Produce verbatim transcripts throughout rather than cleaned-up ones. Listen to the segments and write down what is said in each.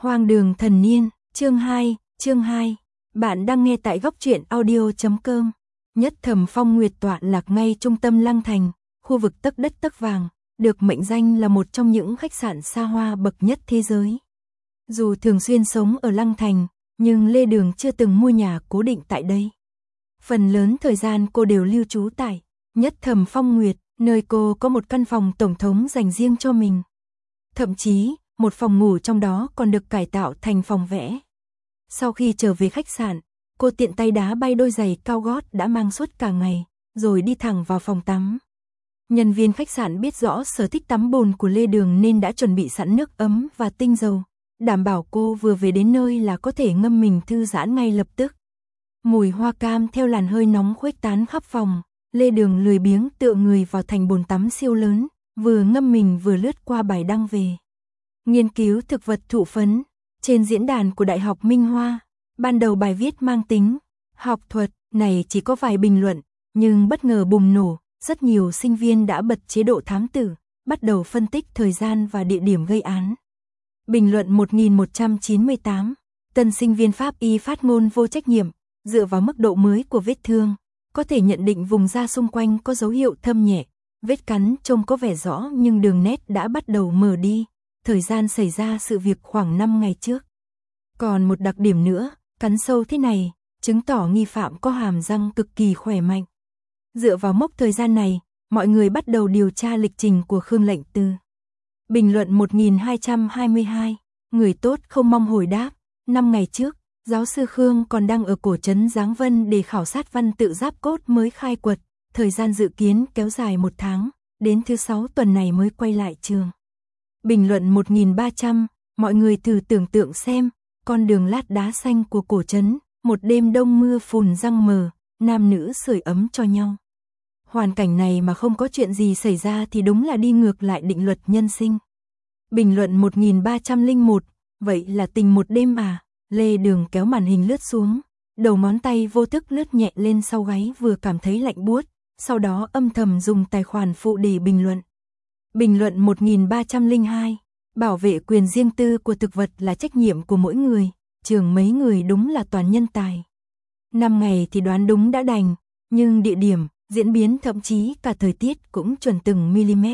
Hoang đường thần niên, chương hai, chương hai. Bạn đang nghe tại góc truyện audio chấm com. Nhất Thẩm Phong Nguyệt tọa lạc ngay trung tâm Lăng Thành, khu vực tấc đất tấc vàng, được mệnh danh là một trong những khách sạn xa hoa bậc nhất thế giới. Dù thường xuyên sống ở Lăng Thành, nhưng Lê Đường chưa từng mua nhà cố định tại đây. Phần lớn thời gian cô đều lưu trú tại Nhất Thẩm Phong Nguyệt, nơi cô có một căn phòng tổng thống dành riêng cho mình. Thậm chí, một phòng ngủ trong đó còn được cải tạo thành phòng vẽ. Sau khi trở về khách sạn, cô tiện tay đá bay đôi giày cao gót đã mang suốt cả ngày, rồi đi thẳng vào phòng tắm. Nhân viên khách sạn biết rõ sở thích tắm bồn của Lê Đường nên đã chuẩn bị sẵn nước ấm và tinh dầu, đảm bảo cô vừa về đến nơi là có thể ngâm mình thư giãn ngay lập tức. Mùi hoa cam theo làn hơi nóng khuếch tán khắp phòng, Lê Đường lười biếng tựa người vào thành bồn tắm siêu lớn, vừa ngâm mình vừa lướt qua bài đăng về nghiên cứu thực vật thụ phấn trên diễn đàn của Đại học Minh Hoa. Ban đầu bài viết mang tính học thuật này chỉ có vài bình luận, nhưng bất ngờ bùng nổ, rất nhiều sinh viên đã bật chế độ thám tử, bắt đầu phân tích thời gian và địa điểm gây án. Bình luận một nghìn một trăm chín mươi tám, tân sinh viên pháp y phát ngôn vô trách nhiệm, dựa vào mức độ mới của vết thương, có thể nhận định vùng da xung quanh có dấu hiệu thâm nhẹ, vết cắn trông có vẻ rõ nhưng đường nét đã bắt đầu mờ đi. Thời gian xảy ra sự việc khoảng năm ngày trước. Còn một đặc điểm nữa, cắn sâu thế này, chứng tỏ nghi phạm có hàm răng cực kỳ khỏe mạnh. Dựa vào mốc thời gian này, mọi người bắt đầu điều tra lịch trình của Khương Lệnh Tư. Bình luận một nghìn hai trăm hai mươi hai, người tốt không mong hồi đáp. Năm ngày trước, giáo sư Khương còn đang ở cổ trấn Giáng Vân để khảo sát văn tự giáp cốt mới khai quật. Thời gian dự kiến kéo dài một tháng, đến thứ sáu tuần này mới quay lại trường. Bình luận một nghìn ba trăm, mọi người thử tưởng tượng xem, con đường lát đá xanh của cổ trấn, một đêm đông mưa phùn răng mờ, nam nữ sưởi ấm cho nhau. Hoàn cảnh này mà không có chuyện gì xảy ra thì đúng là đi ngược lại định luật nhân sinh. Bình luận một nghìn ba trăm lẻ một, vậy là tình một đêm à? Lê Đường kéo màn hình lướt xuống, đầu ngón tay vô thức lướt nhẹ lên sau gáy vừa cảm thấy lạnh buốt, sau đó âm thầm dùng tài khoản phụ để bình luận. Bình luận một nghìn ba trăm lẻ hai, bảo vệ quyền riêng tư của thực vật là trách nhiệm của mỗi người, trường mấy người đúng là toàn nhân tài. Năm ngày thì đoán đúng đã đành, nhưng địa điểm, diễn biến thậm chí cả thời tiết cũng chuẩn từng mm.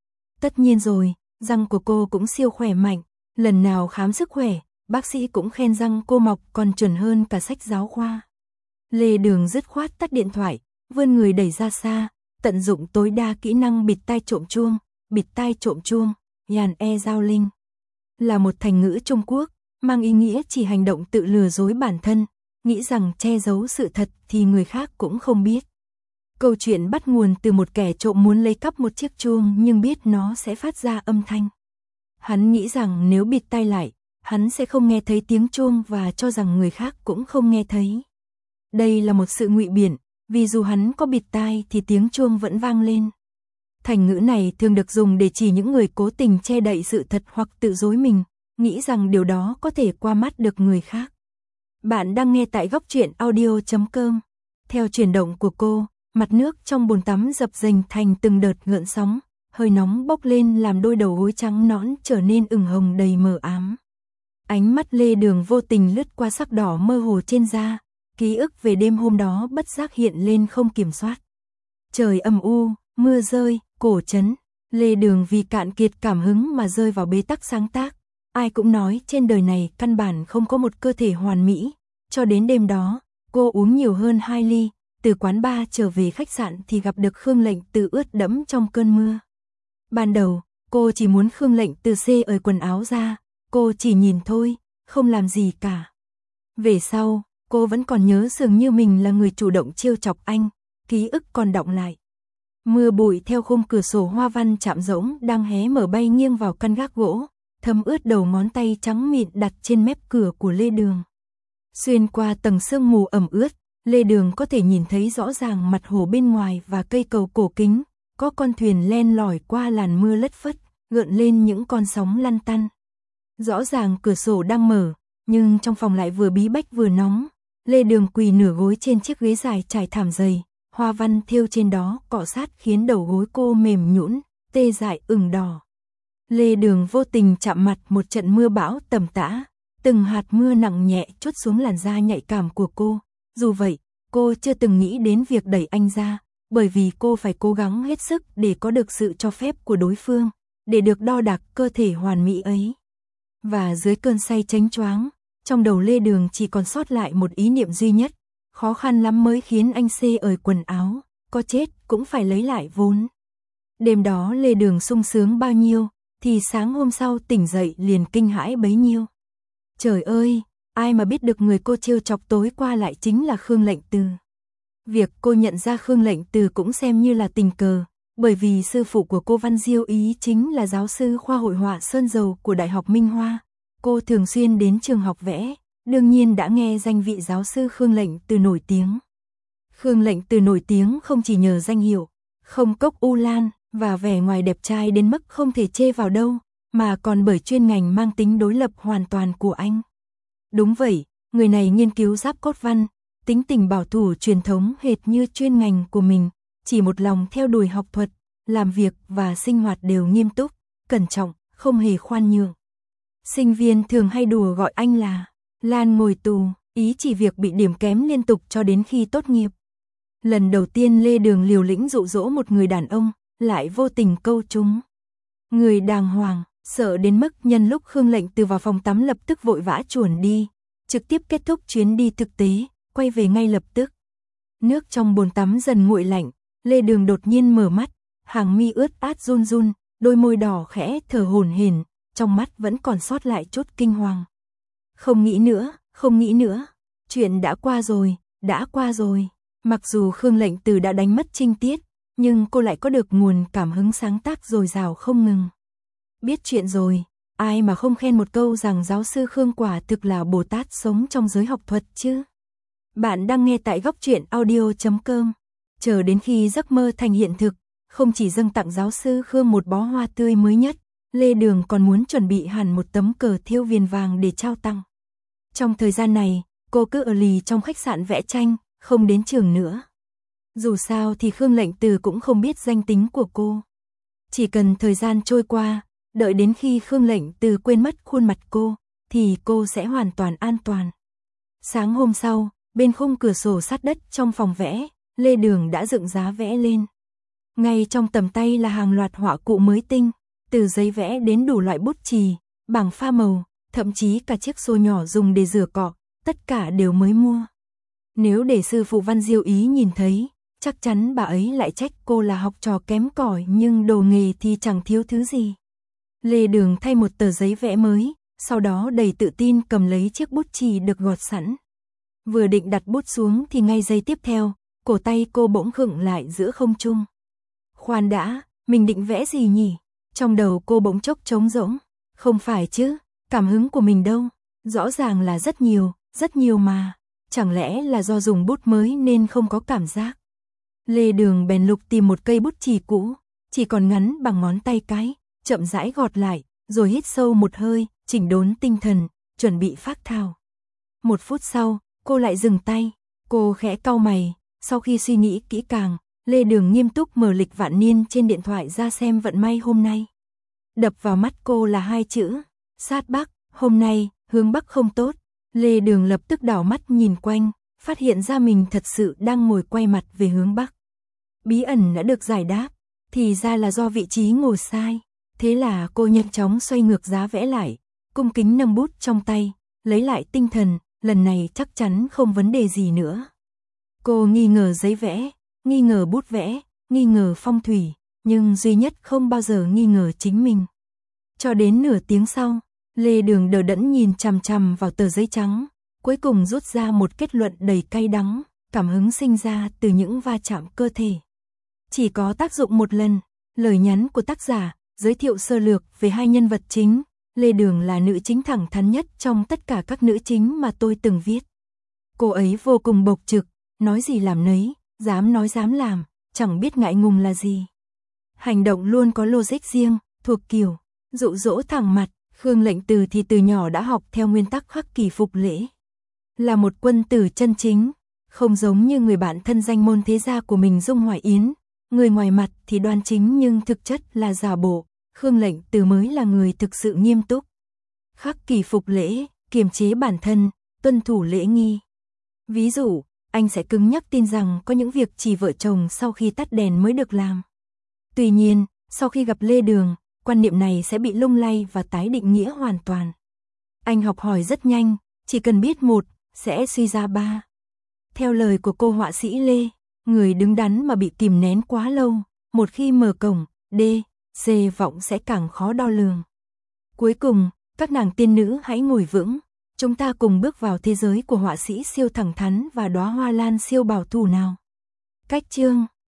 Tất nhiên rồi, răng của cô cũng siêu khỏe mạnh, lần nào khám sức khỏe, bác sĩ cũng khen răng cô mọc còn chuẩn hơn cả sách giáo khoa. Lê Đường dứt khoát tắt điện thoại, vươn người đẩy ra xa, tận dụng tối đa kỹ năng bịt tai trộm chuông. Bịt tai trộm chuông, Yàn E Giao Linh, là một thành ngữ Trung Quốc, mang ý nghĩa chỉ hành động tự lừa dối bản thân, nghĩ rằng che giấu sự thật thì người khác cũng không biết. Câu chuyện bắt nguồn từ một kẻ trộm muốn lấy cắp một chiếc chuông nhưng biết nó sẽ phát ra âm thanh. Hắn nghĩ rằng nếu bịt tai lại, hắn sẽ không nghe thấy tiếng chuông và cho rằng người khác cũng không nghe thấy. Đây là một sự ngụy biện, vì dù hắn có bịt tai thì tiếng chuông vẫn vang lên. Thành ngữ này thường được dùng để chỉ những người cố tình che đậy sự thật hoặc tự dối mình, nghĩ rằng điều đó có thể qua mắt được người khác. Bạn đang nghe tại góc truyện audio chấm com. Theo chuyển động của cô, mặt nước trong bồn tắm dập dềnh thành từng đợt gợn sóng, hơi nóng bốc lên làm đôi đầu gối trắng nõn trở nên ửng hồng đầy mờ ám. Ánh mắt Lê Đường vô tình lướt qua sắc đỏ mơ hồ trên da, ký ức về đêm hôm đó bất giác hiện lên không kiểm soát. Trời âm u, mưa rơi, cổ trấn, Lê Đường vì cạn kiệt cảm hứng mà rơi vào bế tắc sáng tác. Ai cũng nói trên đời này căn bản không có một cơ thể hoàn mỹ. Cho đến đêm đó, cô uống nhiều hơn hai ly, từ quán bar trở về khách sạn thì gặp được Khương Lệnh Tư ướt đẫm trong cơn mưa. Ban đầu, cô chỉ muốn Khương Lệnh Tư xê ời quần áo ra, cô chỉ nhìn thôi, không làm gì cả. Về sau, cô vẫn còn nhớ dường như mình là người chủ động trêu chọc anh, ký ức còn đọng lại. Mưa bụi theo khung cửa sổ hoa văn chạm rỗng đang hé mở bay nghiêng vào căn gác gỗ, thấm ướt đầu ngón tay trắng mịn đặt trên mép cửa của Lê Đường. Xuyên qua tầng sương mù ẩm ướt, Lê Đường có thể nhìn thấy rõ ràng mặt hồ bên ngoài và cây cầu cổ kính, có con thuyền len lỏi qua làn mưa lất phất, gợn lên những con sóng lăn tăn. Rõ ràng cửa sổ đang mở, nhưng trong phòng lại vừa bí bách vừa nóng. Lê Đường quỳ nửa gối trên chiếc ghế dài trải thảm dày. Hoa văn thêu trên đó cọ sát khiến đầu gối cô mềm nhũn, tê dại ửng đỏ. Lê Đường vô tình chạm mặt một trận mưa bão tầm tã, từng hạt mưa nặng nhẹ trút xuống làn da nhạy cảm của cô. Dù vậy, cô chưa từng nghĩ đến việc đẩy anh ra, bởi vì cô phải cố gắng hết sức để có được sự cho phép của đối phương, để được đo đạc cơ thể hoàn mỹ ấy. Và dưới cơn say chánh choáng, trong đầu Lê Đường chỉ còn sót lại một ý niệm duy nhất, khó khăn lắm mới khiến anh xê ởi quần áo, có chết cũng phải lấy lại vốn. Đêm đó Lê Đường sung sướng bao nhiêu, thì sáng hôm sau tỉnh dậy liền kinh hãi bấy nhiêu. Trời ơi, ai mà biết được người cô trêu chọc tối qua lại chính là Khương Lệnh Từ. Việc cô nhận ra Khương Lệnh Từ cũng xem như là tình cờ, bởi vì sư phụ của cô Văn Diêu Ý chính là giáo sư khoa hội họa sơn dầu của Đại học Minh Hoa. Cô thường xuyên đến trường học vẽ, đương nhiên đã nghe danh vị giáo sư Khương Lệnh Từ nổi tiếng. Khương Lệnh Từ nổi tiếng không chỉ nhờ danh hiệu, không cốc u lan và vẻ ngoài đẹp trai đến mức không thể chê vào đâu, mà còn bởi chuyên ngành mang tính đối lập hoàn toàn của anh. Đúng vậy, người này nghiên cứu giáp cốt văn, tính tình bảo thủ truyền thống hệt như chuyên ngành của mình, chỉ một lòng theo đuổi học thuật, làm việc và sinh hoạt đều nghiêm túc, cẩn trọng, không hề khoan nhượng. Sinh viên thường hay đùa gọi anh là Lan ngồi tù, ý chỉ việc bị điểm kém liên tục cho đến khi tốt nghiệp. Lần đầu tiên Lê Đường liều lĩnh dụ dỗ một người đàn ông, lại vô tình câu trúng. Người đàng hoàng, sợ đến mức nhân lúc Khương Lệnh Từ vào phòng tắm lập tức vội vã chuồn đi, trực tiếp kết thúc chuyến đi thực tế, quay về ngay lập tức. Nước trong bồn tắm dần nguội lạnh, Lê Đường đột nhiên mở mắt, hàng mi ướt át run run, đôi môi đỏ khẽ thở hổn hển, trong mắt vẫn còn sót lại chút kinh hoàng. Không nghĩ nữa, không nghĩ nữa, chuyện đã qua rồi, đã qua rồi. Mặc dù Khương Lệnh Từ đã đánh mất trinh tiết, nhưng cô lại có được nguồn cảm hứng sáng tác dồi dào không ngừng. Biết chuyện rồi, ai mà không khen một câu rằng giáo sư Khương quả thực là Bồ Tát sống trong giới học thuật chứ. Bạn đang nghe tại góc truyện audio chấm com. Chờ đến khi giấc mơ thành hiện thực, không chỉ dâng tặng giáo sư Khương một bó hoa tươi mới nhất, Lê Đường còn muốn chuẩn bị hẳn một tấm cờ thiêu viền vàng để trao tặng. Trong thời gian này, cô cứ ở lì trong khách sạn vẽ tranh, không đến trường nữa. Dù sao thì Khương Lệnh Từ cũng không biết danh tính của cô. Chỉ cần thời gian trôi qua, đợi đến khi Khương Lệnh Từ quên mất khuôn mặt cô, thì cô sẽ hoàn toàn an toàn. Sáng hôm sau, bên khung cửa sổ sát đất trong phòng vẽ, Lê Đường đã dựng giá vẽ lên. Ngay trong tầm tay là hàng loạt họa cụ mới tinh, từ giấy vẽ đến đủ loại bút chì, bảng pha màu, thậm chí cả chiếc xô nhỏ dùng để rửa cọ, tất cả đều mới mua. Nếu để sư phụ Văn Diêu Ý nhìn thấy, chắc chắn bà ấy lại trách cô là học trò kém cỏi, nhưng đồ nghề thì chẳng thiếu thứ gì. Lê Đường thay một tờ giấy vẽ mới, sau đó đầy tự tin cầm lấy chiếc bút chì được gọt sẵn. Vừa định đặt bút xuống thì ngay giây tiếp theo, cổ tay cô bỗng khựng lại giữa không trung. Khoan đã, mình định vẽ gì nhỉ? Trong đầu cô bỗng chốc trống rỗng. Không phải chứ, cảm hứng của mình đâu, rõ ràng là rất nhiều, rất nhiều mà. Chẳng lẽ là do dùng bút mới nên không có cảm giác? Lê Đường bèn lục tìm một cây bút chì cũ, chỉ còn ngắn bằng ngón tay cái, chậm rãi gọt lại, rồi hít sâu một hơi, chỉnh đốn tinh thần, chuẩn bị phác thảo. Một phút sau, cô lại dừng tay, cô khẽ cau mày, sau khi suy nghĩ kỹ càng, Lê Đường nghiêm túc mở lịch vạn niên trên điện thoại ra xem vận may hôm nay. Đập vào mắt cô là hai chữ, sát Bắc, hôm nay, hướng Bắc không tốt. Lê Đường lập tức đảo mắt nhìn quanh, phát hiện ra mình thật sự đang ngồi quay mặt về hướng Bắc. Bí ẩn đã được giải đáp, thì ra là do vị trí ngồi sai. Thế là cô nhanh chóng xoay ngược giá vẽ lại, cung kính nâng bút trong tay, lấy lại tinh thần, lần này chắc chắn không vấn đề gì nữa. Cô nghi ngờ giấy vẽ, nghi ngờ bút vẽ, nghi ngờ phong thủy, nhưng duy nhất không bao giờ nghi ngờ chính mình. Cho đến nửa tiếng sau, Lê Đường đờ đẫn nhìn chằm chằm vào tờ giấy trắng, cuối cùng rút ra một kết luận đầy cay đắng, cảm hứng sinh ra từ những va chạm cơ thể. Chỉ có tác dụng một lần, lời nhắn của tác giả, giới thiệu sơ lược về hai nhân vật chính, Lê Đường là nữ chính thẳng thắn nhất trong tất cả các nữ chính mà tôi từng viết. Cô ấy vô cùng bộc trực, nói gì làm nấy, dám nói dám làm, chẳng biết ngại ngùng là gì. Hành động luôn có logic riêng, thuộc kiểu, dụ dỗ thẳng mặt. Khương Lệnh Từ thì từ nhỏ đã học theo nguyên tắc khắc kỷ phục lễ. Là một quân tử chân chính, không giống như người bạn thân danh môn thế gia của mình Dung Hoài Yến. Người ngoài mặt thì đoan chính nhưng thực chất là giả bộ, Khương Lệnh Từ mới là người thực sự nghiêm túc. Khắc kỷ phục lễ, kiềm chế bản thân, tuân thủ lễ nghi. Ví dụ, anh sẽ cứng nhắc tin rằng có những việc chỉ vợ chồng sau khi tắt đèn mới được làm. Tuy nhiên, sau khi gặp Lê Đường, quan niệm này sẽ bị lung lay và tái định nghĩa hoàn toàn. Anh học hỏi rất nhanh, chỉ cần biết một, sẽ suy ra ba. Theo lời của cô họa sĩ Lê, người đứng đắn mà bị kìm nén quá lâu, một khi mở cổng, D, C vọng sẽ càng khó đo lường. Cuối cùng, các nàng tiên nữ hãy ngồi vững, chúng ta cùng bước vào thế giới của họa sĩ siêu thẳng thắn và đóa hoa lan siêu bảo thủ nào. Cách chương